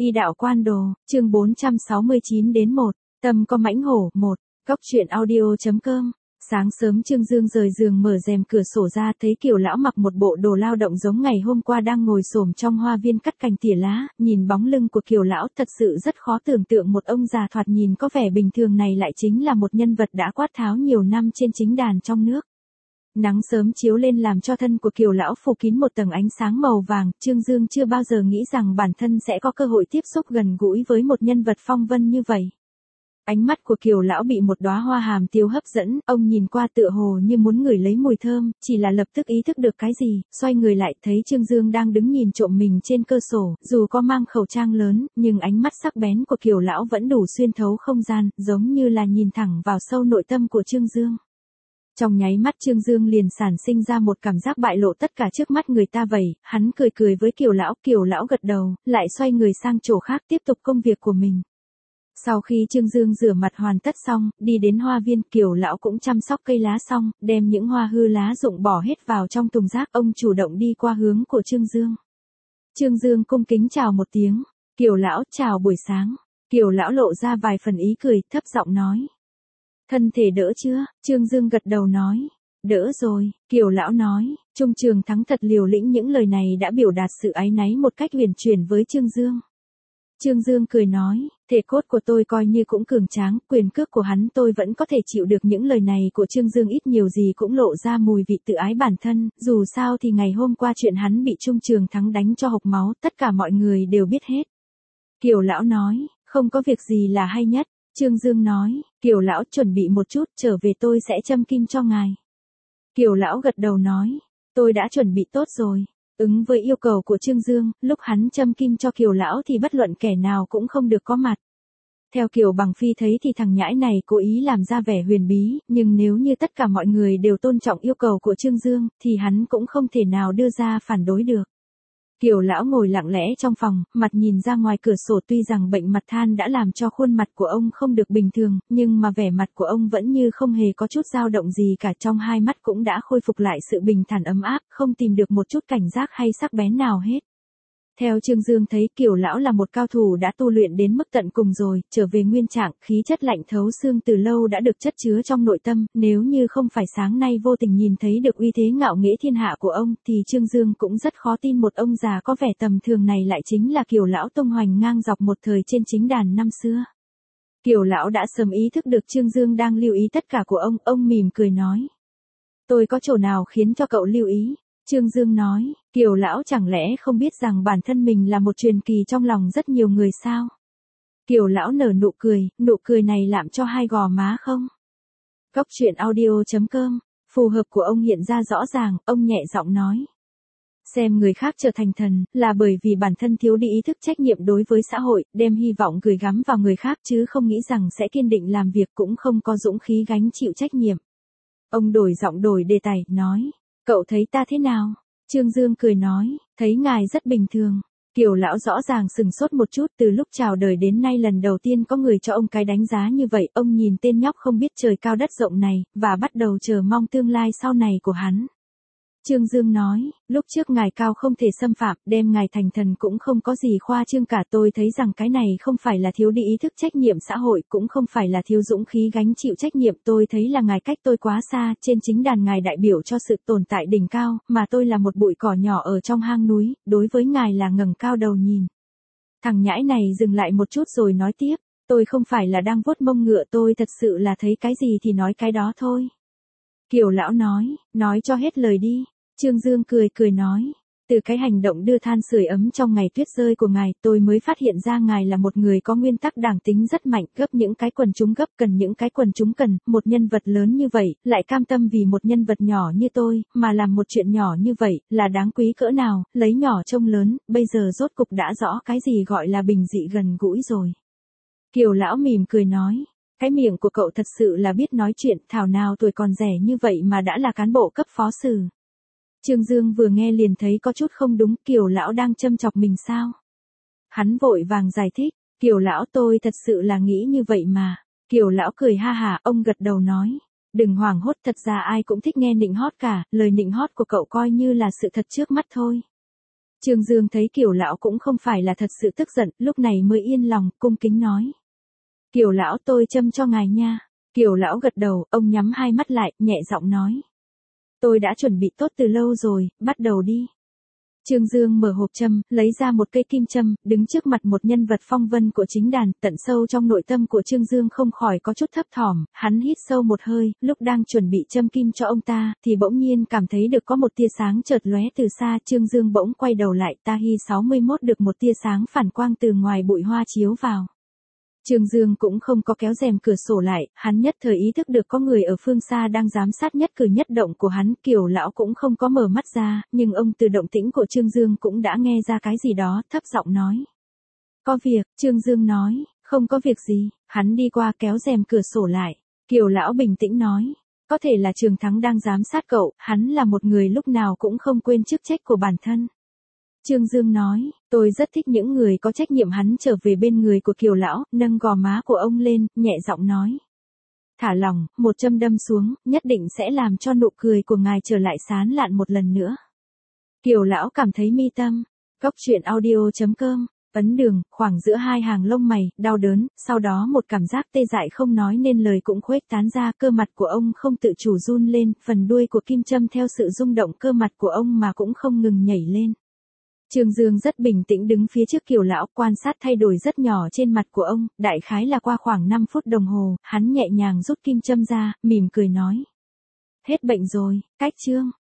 Y đạo quan đồ, chương 469 đến 1, tâm có mãnh hổ, 1, góc truyện audio.com. Sáng sớm Trương Dương rời giường mở rèm cửa sổ ra thấy Kiều lão mặc một bộ đồ lao động giống ngày hôm qua đang ngồi xổm trong hoa viên cắt cành tỉa lá, nhìn bóng lưng của Kiều lão thật sự rất khó tưởng tượng một ông già thoạt nhìn có vẻ bình thường này lại chính là một nhân vật đã quát tháo nhiều năm trên chính đàn trong nước. Nắng sớm chiếu lên làm cho thân của Kiều lão phủ kín một tầng ánh sáng màu vàng, Trương Dương chưa bao giờ nghĩ rằng bản thân sẽ có cơ hội tiếp xúc gần gũi với một nhân vật phong vân như vậy. Ánh mắt của Kiều lão bị một đóa hoa hàm tiêu hấp dẫn, ông nhìn qua tựa hồ như muốn ngửi lấy mùi thơm, chỉ là lập tức ý thức được cái gì, xoay người lại thấy Trương Dương đang đứng nhìn trộm mình trên cơ sổ, dù có mang khẩu trang lớn, nhưng ánh mắt sắc bén của Kiều lão vẫn đủ xuyên thấu không gian, giống như là nhìn thẳng vào sâu nội tâm của Trương Dương. Trong nháy mắt Trương Dương liền sản sinh ra một cảm giác bại lộ tất cả trước mắt người ta vậy, hắn cười cười với Kiều lão gật đầu, lại xoay người sang chỗ khác tiếp tục công việc của mình. Sau khi Trương Dương rửa mặt hoàn tất xong, đi đến hoa viên, Kiều lão cũng chăm sóc cây lá xong, đem những hoa hư lá rụng bỏ hết vào trong thùng rác, ông chủ động đi qua hướng của Trương Dương. Trương Dương cung kính chào một tiếng, Kiều lão chào buổi sáng, Kiều lão lộ ra vài phần ý cười, thấp giọng nói. Thân thể đỡ chưa? Trương Dương gật đầu nói. Đỡ rồi, Kiều lão nói, Trung Trường Thắng thật liều lĩnh, những lời này đã biểu đạt sự áy náy một cách huyền chuyển với Trương Dương. Trương Dương cười nói, thể cốt của tôi coi như cũng cường tráng, quyền cước của hắn tôi vẫn có thể chịu được. Những lời này của Trương Dương ít nhiều gì cũng lộ ra mùi vị tự ái bản thân, dù sao thì ngày hôm qua chuyện hắn bị Trung Trường Thắng đánh cho hộc máu, tất cả mọi người đều biết hết. Kiều lão nói, không có việc gì là hay nhất. Trương Dương nói, Kiều lão chuẩn bị một chút, trở về tôi sẽ châm kim cho ngài. Kiều lão gật đầu nói, tôi đã chuẩn bị tốt rồi. Ứng với yêu cầu của Trương Dương, lúc hắn châm kim cho Kiều lão thì bất luận kẻ nào cũng không được có mặt. Theo Kiều Bằng Phi thấy thì thằng nhãi này cố ý làm ra vẻ huyền bí, nhưng nếu như tất cả mọi người đều tôn trọng yêu cầu của Trương Dương, thì hắn cũng không thể nào đưa ra phản đối được. Kiều lão ngồi lặng lẽ trong phòng, mặt nhìn ra ngoài cửa sổ, tuy rằng bệnh mặt than đã làm cho khuôn mặt của ông không được bình thường, nhưng mà vẻ mặt của ông vẫn như không hề có chút dao động gì cả, trong hai mắt cũng đã khôi phục lại sự bình thản ấm áp, không tìm được một chút cảnh giác hay sắc bén nào hết. Theo Trương Dương thấy Kiều lão là một cao thủ đã tu luyện đến mức tận cùng rồi, trở về nguyên trạng, khí chất lạnh thấu xương từ lâu đã được chất chứa trong nội tâm, nếu như không phải sáng nay vô tình nhìn thấy được uy thế ngạo nghễ thiên hạ của ông, thì Trương Dương cũng rất khó tin một ông già có vẻ tầm thường này lại chính là Kiều lão tung hoành ngang dọc một thời trên chính đàn năm xưa. Kiều lão đã sớm ý thức được Trương Dương đang lưu ý tất cả của ông mỉm cười nói. Tôi có chỗ nào khiến cho cậu lưu ý? Trương Dương nói, Kiều lão chẳng lẽ không biết rằng bản thân mình là một truyền kỳ trong lòng rất nhiều người sao? Kiều lão nở nụ cười này làm cho hai gò má không? Góc truyện audio.com, phù hợp của ông hiện ra rõ ràng, ông nhẹ giọng nói. Xem người khác trở thành thần, là bởi vì bản thân thiếu đi ý thức trách nhiệm đối với xã hội, đem hy vọng gửi gắm vào người khác chứ không nghĩ rằng sẽ kiên định làm việc, cũng không có dũng khí gánh chịu trách nhiệm. Ông đổi giọng đổi đề tài, nói. Cậu thấy ta thế nào? Trương Dương cười nói, thấy ngài rất bình thường. Kiều lão rõ ràng sừng sốt một chút, từ lúc chào đời đến nay lần đầu tiên có người cho ông cái đánh giá như vậy, ông nhìn tên nhóc không biết trời cao đất rộng này, và bắt đầu chờ mong tương lai sau này của hắn. Trương Dương nói, lúc trước ngài cao không thể xâm phạm, đem ngài thành thần cũng không có gì khoa trương cả, tôi thấy rằng cái này không phải là thiếu đi ý thức trách nhiệm xã hội, cũng không phải là thiếu dũng khí gánh chịu trách nhiệm, tôi thấy là ngài cách tôi quá xa, trên chính đàn ngài đại biểu cho sự tồn tại đỉnh cao, mà tôi là một bụi cỏ nhỏ ở trong hang núi, đối với ngài là ngẩng cao đầu nhìn. Thằng nhãi này dừng lại một chút rồi nói tiếp, tôi không phải là đang vuốt mông ngựa, tôi thật sự là thấy cái gì thì nói cái đó thôi. Kiều lão nói cho hết lời đi. Trương Dương cười nói, từ cái hành động đưa than sưởi ấm trong ngày tuyết rơi của ngài, tôi mới phát hiện ra ngài là một người có nguyên tắc đảng tính rất mạnh, gấp những cái quần chúng gấp, cần những cái quần chúng cần, một nhân vật lớn như vậy, lại cam tâm vì một nhân vật nhỏ như tôi, mà làm một chuyện nhỏ như vậy, là đáng quý cỡ nào, lấy nhỏ trông lớn, bây giờ rốt cục đã rõ cái gì gọi là bình dị gần gũi rồi. Kiều lão mỉm cười nói. Cái miệng của cậu thật sự là biết nói chuyện, thảo nào tuổi còn rẻ như vậy mà đã là cán bộ cấp phó sử. Trương Dương vừa nghe liền thấy có chút không đúng, Kiều lão đang châm chọc mình sao? Hắn vội vàng giải thích, Kiều lão tôi thật sự là nghĩ như vậy mà. Kiều lão cười ha hả, ông gật đầu nói. Đừng hoảng hốt, thật ra ai cũng thích nghe nịnh hót cả, lời nịnh hót của cậu coi như là sự thật trước mắt thôi. Trương Dương thấy Kiều lão cũng không phải là thật sự tức giận, lúc này mới yên lòng, cung kính nói. Kiều lão tôi châm cho ngài nha. Kiều lão gật đầu, ông nhắm hai mắt lại, nhẹ giọng nói. Tôi đã chuẩn bị tốt từ lâu rồi, bắt đầu đi. Trương Dương mở hộp châm, lấy ra một cây kim châm, đứng trước mặt một nhân vật phong vân của chính đàn, tận sâu trong nội tâm của Trương Dương không khỏi có chút thấp thỏm, hắn hít sâu một hơi, lúc đang chuẩn bị châm kim cho ông ta, thì bỗng nhiên cảm thấy được có một tia sáng chợt lóe từ xa, Trương Dương bỗng quay đầu lại, Tahi 61 được một tia sáng phản quang từ ngoài bụi hoa chiếu vào. Trương Dương cũng không có kéo rèm cửa sổ lại, hắn nhất thời ý thức được có người ở phương xa đang giám sát nhất cử nhất động của hắn, Kiều lão cũng không có mở mắt ra, nhưng ông từ động tĩnh của Trương Dương cũng đã nghe ra cái gì đó, thấp giọng nói. Có việc, Trương Dương nói, không có việc gì, hắn đi qua kéo rèm cửa sổ lại, Kiều lão bình tĩnh nói. Có thể là Trường Thắng đang giám sát cậu, hắn là một người lúc nào cũng không quên chức trách của bản thân. Trương Dương nói, tôi rất thích những người có trách nhiệm, hắn trở về bên người của Kiều lão, nâng gò má của ông lên, nhẹ giọng nói. Thả lỏng, một châm đâm xuống, nhất định sẽ làm cho nụ cười của ngài trở lại sán lạn một lần nữa. Kiều lão cảm thấy mi tâm. Góc truyện audio.com, ấn đường, khoảng giữa hai hàng lông mày, đau đớn, sau đó một cảm giác tê dại không nói nên lời cũng khuếch tán ra, cơ mặt của ông không tự chủ run lên, phần đuôi của kim châm theo sự rung động cơ mặt của ông mà cũng không ngừng nhảy lên. Trương Dương rất bình tĩnh đứng phía trước Kiều lão, quan sát thay đổi rất nhỏ trên mặt của ông, đại khái là qua khoảng 5 phút đồng hồ, hắn nhẹ nhàng rút kim châm ra, mỉm cười nói. Hết bệnh rồi, cách Trương.